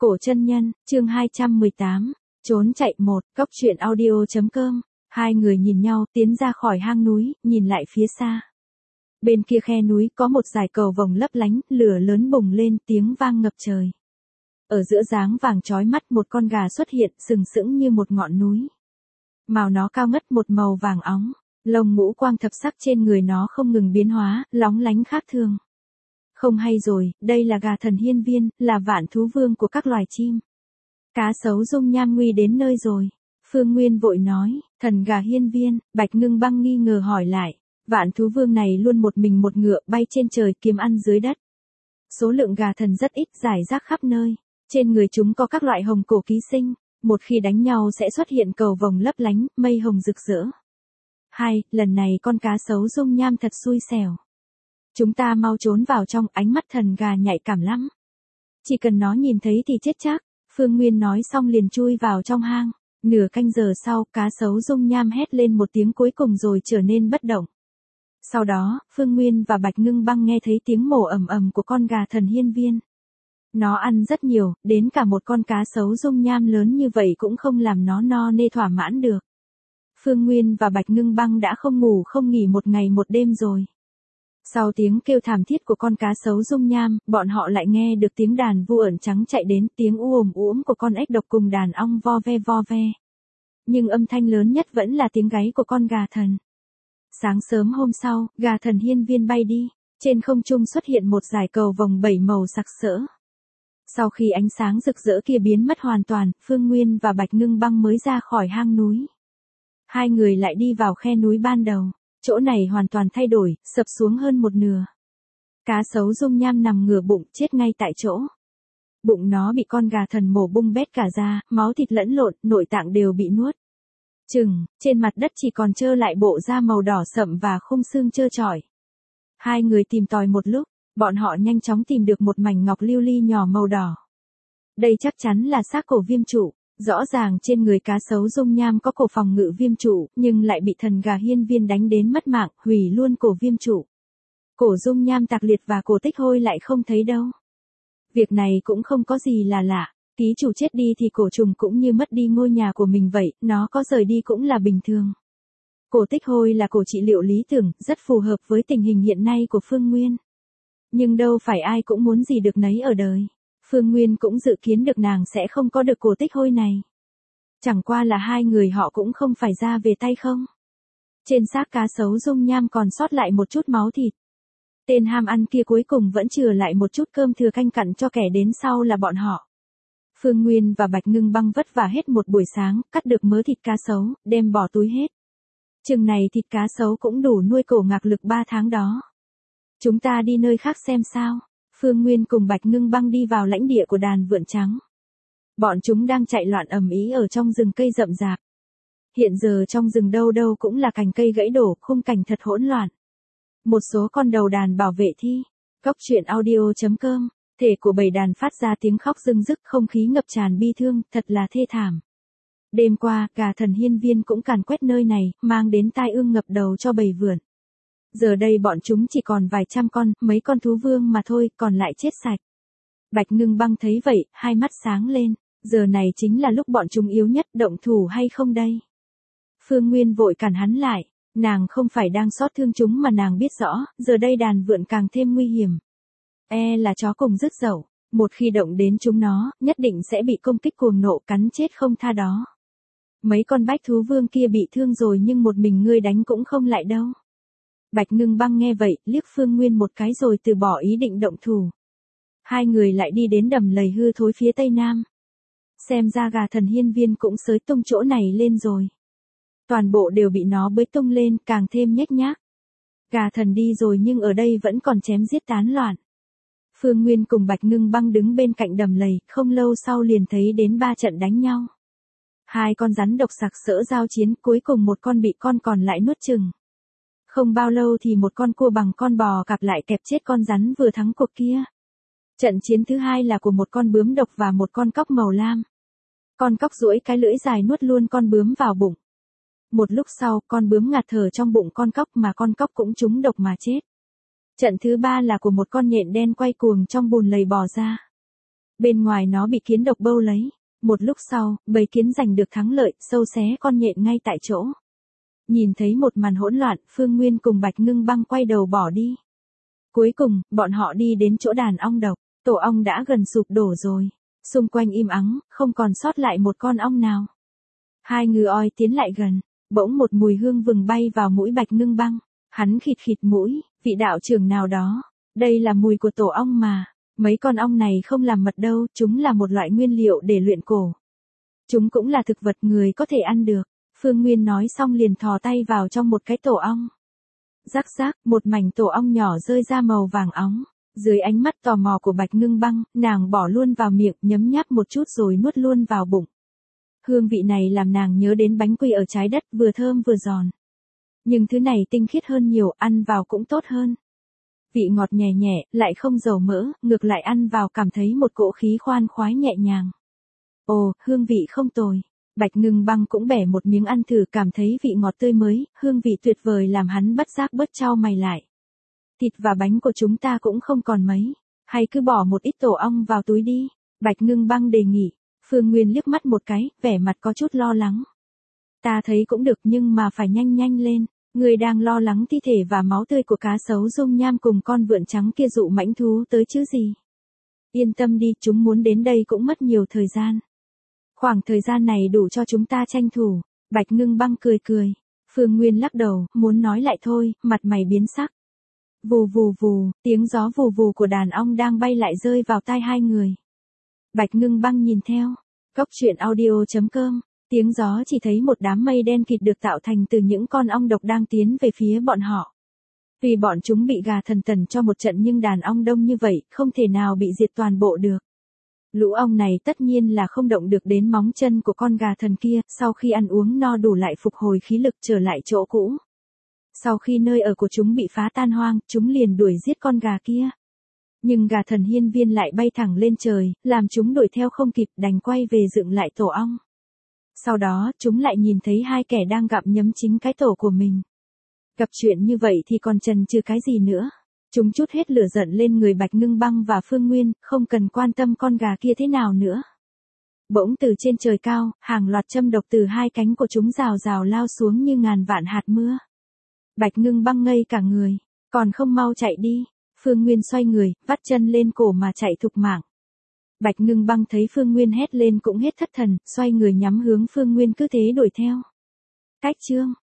Cổ chân nhân, chương 218, trốn chạy 1, Cóc truyện audio.com. Hai người nhìn nhau, tiến ra khỏi hang núi, nhìn lại phía xa. Bên kia khe núi có một dải cầu vồng lấp lánh, lửa lớn bùng lên, tiếng vang ngập trời. Ở giữa dáng vàng chói mắt một con gà xuất hiện, sừng sững như một ngọn núi. Màu nó cao ngất một màu vàng óng, lông ngũ quang thập sắc trên người nó không ngừng biến hóa, lóng lánh khác thường. Không hay rồi, đây là gà thần hiên viên, là vạn thú vương của các loài chim. Cá sấu dung nham nguy đến nơi rồi. Phương Nguyên vội nói, thần gà hiên viên. Bạch Ngưng Băng nghi ngờ hỏi lại, vạn thú vương này luôn một mình một ngựa bay trên trời kiếm ăn dưới đất. Số lượng gà thần rất ít, rải rác khắp nơi. Trên người chúng có các loại hồng cổ ký sinh, một khi đánh nhau sẽ xuất hiện cầu vồng lấp lánh, mây hồng rực rỡ. Lần này con cá sấu dung nham thật xui xẻo. Chúng ta mau trốn vào trong, ánh mắt thần gà nhạy cảm lắm. Chỉ cần nó nhìn thấy thì chết chắc. Phương Nguyên nói xong liền chui vào trong hang. Nửa canh giờ sau, cá sấu dung nham hét lên một tiếng cuối cùng rồi trở nên bất động. Sau đó, Phương Nguyên và Bạch Ngưng Băng nghe thấy tiếng mổ ầm ầm của con gà thần hiên viên. Nó ăn rất nhiều, đến cả một con cá sấu dung nham lớn như vậy cũng không làm nó no nê thỏa mãn được. Phương Nguyên và Bạch Ngưng Băng đã không ngủ không nghỉ một ngày một đêm rồi. Sau tiếng kêu thảm thiết của con cá sấu dung nham, bọn họ lại nghe được tiếng đàn vu ẩn trắng chạy đến, tiếng ùm ùm của con ếch độc cùng đàn ong vo ve vo ve. Nhưng âm thanh lớn nhất vẫn là tiếng gáy của con gà thần. Sáng sớm hôm sau, gà thần hiên viên bay đi, trên không trung xuất hiện một dải cầu vồng 7 màu sặc sỡ. Sau khi ánh sáng rực rỡ kia biến mất hoàn toàn, Phương Nguyên và Bạch Ngưng Băng mới ra khỏi hang núi. Hai người lại đi vào khe núi ban đầu. Chỗ này hoàn toàn thay đổi, sập xuống hơn một nửa. Cá sấu dung nham nằm ngửa bụng, chết ngay tại chỗ. Bụng nó bị con gà thần mổ bung bét cả ra, máu thịt lẫn lộn, nội tạng đều bị nuốt. Trên mặt đất chỉ còn trơ lại bộ da màu đỏ sậm và khung xương trơ trọi. Hai người tìm tòi một lúc, bọn họ nhanh chóng tìm được một mảnh ngọc lưu ly nhỏ màu đỏ. Đây chắc chắn là xác cổ viêm trụ. Rõ ràng trên người cá sấu dung nham có cổ phòng ngự viêm trụ, nhưng lại bị thần gà hiên viên đánh đến mất mạng, hủy luôn cổ viêm trụ. Cổ dung nham tạc liệt và cổ tích hôi lại không thấy đâu. Việc này cũng không có gì là lạ, ký chủ chết đi thì cổ trùng cũng như mất đi ngôi nhà của mình vậy, nó có rời đi cũng là bình thường. Cổ tích hôi là cổ trị liệu lý tưởng, rất phù hợp với tình hình hiện nay của Phương Nguyên. Nhưng đâu phải ai cũng muốn gì được nấy ở đời. Phương Nguyên cũng dự kiến được nàng sẽ không có được cổ tích hôi này. Chẳng qua là hai người họ cũng không phải ra về tay không. Trên xác cá sấu dung nham còn sót lại một chút máu thịt. Tên ham ăn kia cuối cùng vẫn chừa lại một chút cơm thừa canh cặn cho kẻ đến sau là bọn họ. Phương Nguyên và Bạch Ngưng Băng vất vả hết một buổi sáng, cắt được mớ thịt cá sấu, đem bỏ túi hết. Chừng này thịt cá sấu cũng đủ nuôi cổ ngạc lực 3 tháng đó. Chúng ta đi nơi khác xem sao. Phương Nguyên cùng Bạch Ngưng Băng đi vào lãnh địa của đàn vượn trắng. Bọn chúng đang chạy loạn ầm ĩ ở trong rừng cây rậm rạp. Hiện giờ trong rừng đâu đâu cũng là cành cây gãy đổ, khung cảnh thật hỗn loạn. Một số con đầu đàn bảo vệ thi. Cóc truyện audio.com. Thể của bầy đàn phát ra tiếng khóc rưng rức, không khí ngập tràn bi thương, thật là thê thảm. Đêm qua, gà thần hiên viên cũng càn quét nơi này, mang đến tai ương ngập đầu cho bầy vượn. Giờ đây bọn chúng chỉ còn vài trăm con, mấy con thú vương mà thôi, còn lại chết sạch. Bạch Ngưng Băng thấy vậy, hai mắt sáng lên, giờ này chính là lúc bọn chúng yếu nhất, động thủ hay không đây? Phương Nguyên vội cản hắn lại, nàng không phải đang xót thương chúng mà nàng biết rõ, giờ đây đàn vượn càng thêm nguy hiểm. Là chó cùng rứt dậu, một khi động đến chúng nó, nhất định sẽ bị công kích cuồng nộ cắn chết không tha đó. Mấy con bách thú vương kia bị thương rồi nhưng một mình ngươi đánh cũng không lại đâu. Bạch Ngưng Băng nghe vậy, liếc Phương Nguyên một cái rồi từ bỏ ý định động thủ. Hai người lại đi đến đầm lầy hư thối phía tây nam. Xem ra gà thần hiên viên cũng xới tung chỗ này lên rồi. Toàn bộ đều bị nó bới tung lên, càng thêm nhếch nhác. Gà thần đi rồi nhưng ở đây vẫn còn chém giết tán loạn. Phương Nguyên cùng Bạch Ngưng Băng đứng bên cạnh đầm lầy, không lâu sau liền thấy đến 3 trận đánh nhau. 2 con rắn độc sặc sỡ giao chiến, cuối cùng một con bị con còn lại nuốt chừng. Không bao lâu thì một con cua bằng con bò cạp lại kẹp chết con rắn vừa thắng cuộc kia. Trận chiến thứ hai là của một con bướm độc và một con cóc màu lam. Con cóc duỗi cái lưỡi dài nuốt luôn con bướm vào bụng. Một lúc sau, con bướm ngạt thở trong bụng con cóc mà con cóc cũng trúng độc mà chết. Trận thứ ba là của một con nhện đen quay cuồng trong bùn lầy bò ra. Bên ngoài nó bị kiến độc bâu lấy. Một lúc sau, bầy kiến giành được thắng lợi, sâu xé con nhện ngay tại chỗ. Nhìn thấy một màn hỗn loạn, Phương Nguyên cùng Bạch Ngưng Băng quay đầu bỏ đi. Cuối cùng, bọn họ đi đến chỗ đàn ong độc, tổ ong đã gần sụp đổ rồi. Xung quanh im ắng, không còn sót lại một con ong nào. Hai ngư oi tiến lại gần, bỗng một mùi hương vừng bay vào mũi Bạch Ngưng Băng. Hắn khịt khịt mũi, vị đạo trưởng nào đó. Đây là mùi của tổ ong mà. Mấy con ong này không làm mật đâu, chúng là một loại nguyên liệu để luyện cổ. Chúng cũng là thực vật người có thể ăn được. Phương Nguyên nói xong liền thò tay vào trong một cái tổ ong. Rắc rác, một mảnh tổ ong nhỏ rơi ra màu vàng óng. Dưới ánh mắt tò mò của Bạch Ngưng Băng, nàng bỏ luôn vào miệng, nhấm nháp một chút rồi nuốt luôn vào bụng. Hương vị này làm nàng nhớ đến bánh quy ở trái đất, vừa thơm vừa giòn. Nhưng thứ này tinh khiết hơn nhiều, ăn vào cũng tốt hơn. Vị ngọt nhẹ nhẹ, lại không dầu mỡ, ngược lại ăn vào cảm thấy một cỗ khí khoan khoái nhẹ nhàng. Ồ, hương vị không tồi. Bạch Ngưng Băng cũng bẻ một miếng ăn thử, cảm thấy vị ngọt tươi mới, hương vị tuyệt vời làm hắn bất giác bớt chau mày lại. Thịt và bánh của chúng ta cũng không còn mấy, hay cứ bỏ một ít tổ ong vào túi đi, Bạch Ngưng Băng đề nghị. Phương Nguyên liếc mắt một cái, vẻ mặt có chút lo lắng. Ta thấy cũng được nhưng mà phải nhanh nhanh lên, người đang lo lắng thi thể và máu tươi của cá sấu dung nham cùng con vượn trắng kia dụ mãnh thú tới chứ gì. Yên tâm đi, chúng muốn đến đây cũng mất nhiều thời gian. Khoảng thời gian này đủ cho chúng ta tranh thủ, Bạch Ngưng Băng cười cười. Phương Nguyên lắc đầu, muốn nói lại thôi, mặt mày biến sắc. Vù vù vù, tiếng gió vù vù của đàn ong đang bay lại rơi vào tai hai người. Bạch Ngưng Băng nhìn theo. Cốc truyện audio.com. Tiếng gió chỉ thấy một đám mây đen kịt được tạo thành từ những con ong độc đang tiến về phía bọn họ. Vì bọn chúng bị gà thần tần cho một trận nhưng đàn ong đông như vậy, không thể nào bị diệt toàn bộ được. Lũ ong này tất nhiên là không động được đến móng chân của con gà thần kia, sau khi ăn uống no đủ lại phục hồi khí lực trở lại chỗ cũ. Sau khi nơi ở của chúng bị phá tan hoang, chúng liền đuổi giết con gà kia. Nhưng gà thần hiên viên lại bay thẳng lên trời, làm chúng đuổi theo không kịp, đành quay về dựng lại tổ ong. Sau đó, chúng lại nhìn thấy hai kẻ đang gặm nhấm chính cái tổ của mình. Gặp chuyện như vậy thì còn chần chừ cái gì nữa. Chúng trút hết lửa giận lên người Bạch Ngưng Băng và Phương Nguyên, không cần quan tâm con gà kia thế nào nữa. Bỗng từ trên trời cao, hàng loạt châm độc từ hai cánh của chúng rào rào lao xuống như ngàn vạn hạt mưa. Bạch Ngưng Băng ngây cả người, còn không mau chạy đi. Phương Nguyên xoay người, vắt chân lên cổ mà chạy thục mạng. Bạch Ngưng Băng thấy Phương Nguyên hét lên cũng hết thất thần, xoay người nhắm hướng Phương Nguyên cứ thế đuổi theo. Cách chương